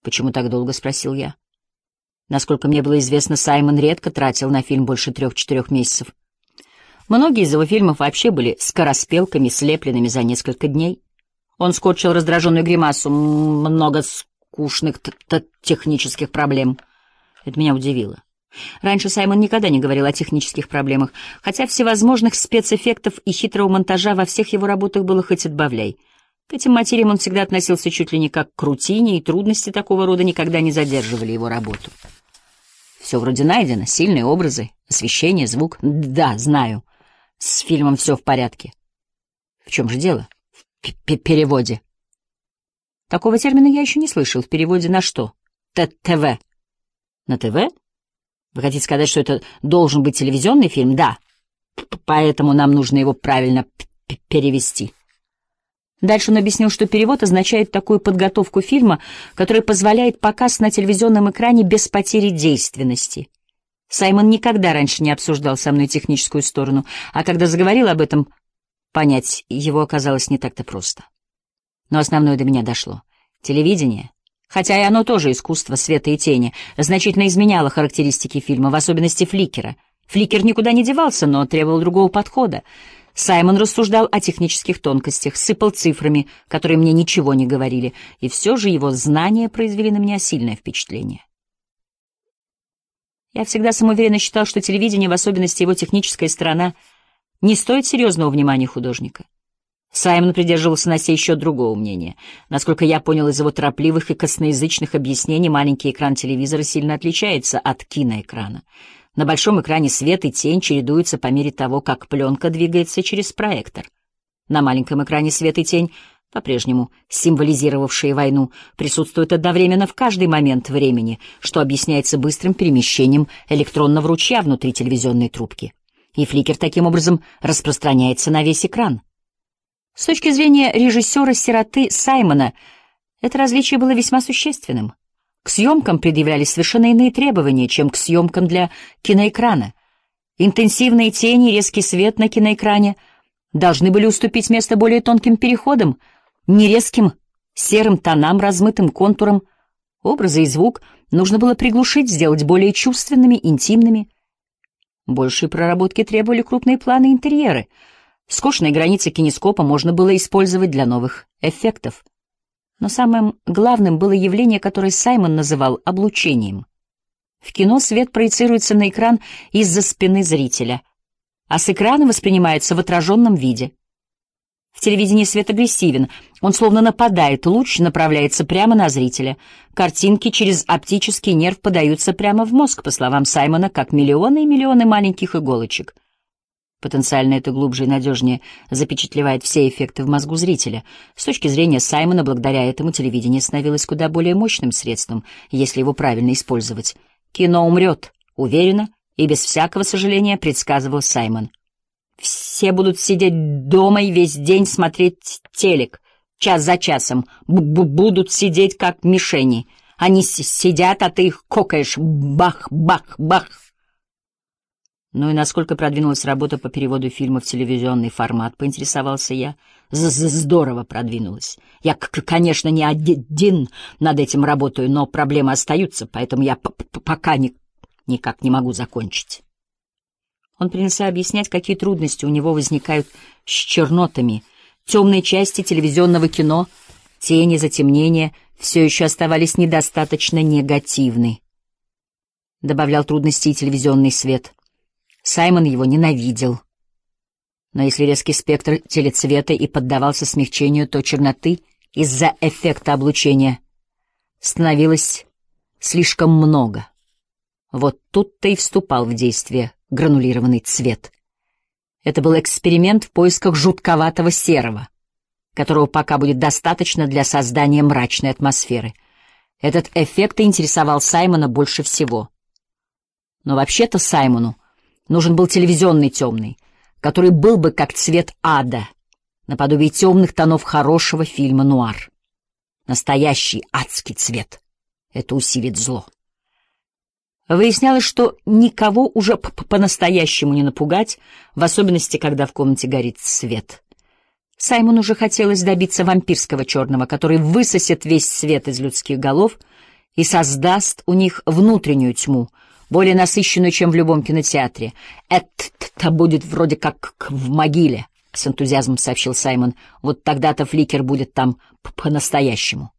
«Почему так долго?» — спросил я. Насколько мне было известно, Саймон редко тратил на фильм больше 3-4 месяцев. Многие из его фильмов вообще были скороспелками, слепленными за несколько дней. Он скорчил раздраженную гримасу. Много скучных технических проблем. Это меня удивило. Раньше Саймон никогда не говорил о технических проблемах, хотя всевозможных спецэффектов и хитрого монтажа во всех его работах было хоть отбавляй. К этим материям он всегда относился чуть ли не как к рутине, и трудности такого рода никогда не задерживали его работу. Все вроде найдено, сильные образы, освещение, звук. Да, знаю, с фильмом все в порядке. В чем же дело? В переводе. Такого термина я еще не слышал. В переводе на что? ТВ. На ТВ? Вы хотите сказать, что это должен быть телевизионный фильм? Да. Поэтому нам нужно его правильно перевести. Дальше он объяснил, что перевод означает такую подготовку фильма, которая позволяет показ на телевизионном экране без потери действенности. Саймон никогда раньше не обсуждал со мной техническую сторону, а когда заговорил об этом, понять его оказалось не так-то просто. Но основное до меня дошло. Телевидение, хотя и оно тоже искусство света и тени, значительно изменяло характеристики фильма, в особенности фликера. Фликер никуда не девался, но требовал другого подхода. Саймон рассуждал о технических тонкостях, сыпал цифрами, которые мне ничего не говорили, и все же его знания произвели на меня сильное впечатление. Я всегда самоуверенно считал, что телевидение, в особенности его техническая сторона, не стоит серьезного внимания художника. Саймон придерживался на сей счет другого мнения. Насколько я понял из его торопливых и косноязычных объяснений, маленький экран телевизора сильно отличается от киноэкрана. На большом экране свет и тень чередуются по мере того, как пленка двигается через проектор. На маленьком экране свет и тень, по-прежнему символизировавшие войну, присутствуют одновременно в каждый момент времени, что объясняется быстрым перемещением электронного ручья внутри телевизионной трубки. И фликер таким образом распространяется на весь экран. С точки зрения режиссера-сироты Саймона, это различие было весьма существенным. К съемкам предъявлялись совершенно иные требования, чем к съемкам для киноэкрана. Интенсивные тени и резкий свет на киноэкране должны были уступить место более тонким переходам, нерезким серым тонам, размытым контурам. Образы и звук нужно было приглушить, сделать более чувственными, интимными. Большие проработки требовали крупные планы и интерьеры. Скошенные границы кинескопа можно было использовать для новых эффектов. Но самым главным было явление, которое Саймон называл облучением. В кино свет проецируется на экран из-за спины зрителя, а с экрана воспринимается в отраженном виде. В телевидении свет агрессивен, он словно нападает, луч направляется прямо на зрителя. Картинки через оптический нерв подаются прямо в мозг, по словам Саймона, как миллионы и миллионы маленьких иголочек. Потенциально это глубже и надежнее запечатлевает все эффекты в мозгу зрителя. С точки зрения Саймона, благодаря этому телевидение становилось куда более мощным средством, если его правильно использовать. «Кино умрет», уверенно и без всякого сожаления предсказывал Саймон. «Все будут сидеть дома и весь день смотреть телек, час за часом, будут сидеть как мишени. Они сидят, а ты их кокаешь, бах, бах, бах». «Ну и насколько продвинулась работа по переводу фильма в телевизионный формат?» — поинтересовался я. «Здорово продвинулась. Я, конечно, не один над этим работаю, но проблемы остаются, поэтому я пока никак не могу закончить». Он принялся объяснять, какие трудности у него возникают с чернотами. Темные части телевизионного кино, тени, затемнения все еще оставались недостаточно негативны. Добавлял трудностей и телевизионный свет. Саймон его ненавидел. Но если резкий спектр телецвета и поддавался смягчению, то черноты из-за эффекта облучения становилось слишком много. Вот тут-то и вступал в действие гранулированный цвет. Это был эксперимент в поисках жутковатого серого, которого пока будет достаточно для создания мрачной атмосферы. Этот эффект интересовал Саймона больше всего. Но вообще-то Саймону нужен был телевизионный темный, который был бы как цвет ада, наподобие темных тонов хорошего фильма «Нуар». Настоящий адский цвет. Это усилит зло. Выяснялось, что никого уже по-настоящему не напугать, в особенности, когда в комнате горит свет. Саймону уже хотелось добиться вампирского черного, который высосет весь свет из людских голов и создаст у них внутреннюю тьму, более насыщенную, чем в любом кинотеатре. Это будет вроде как в могиле, — с энтузиазмом сообщил Саймон. Вот тогда-то фликер будет там по-настоящему.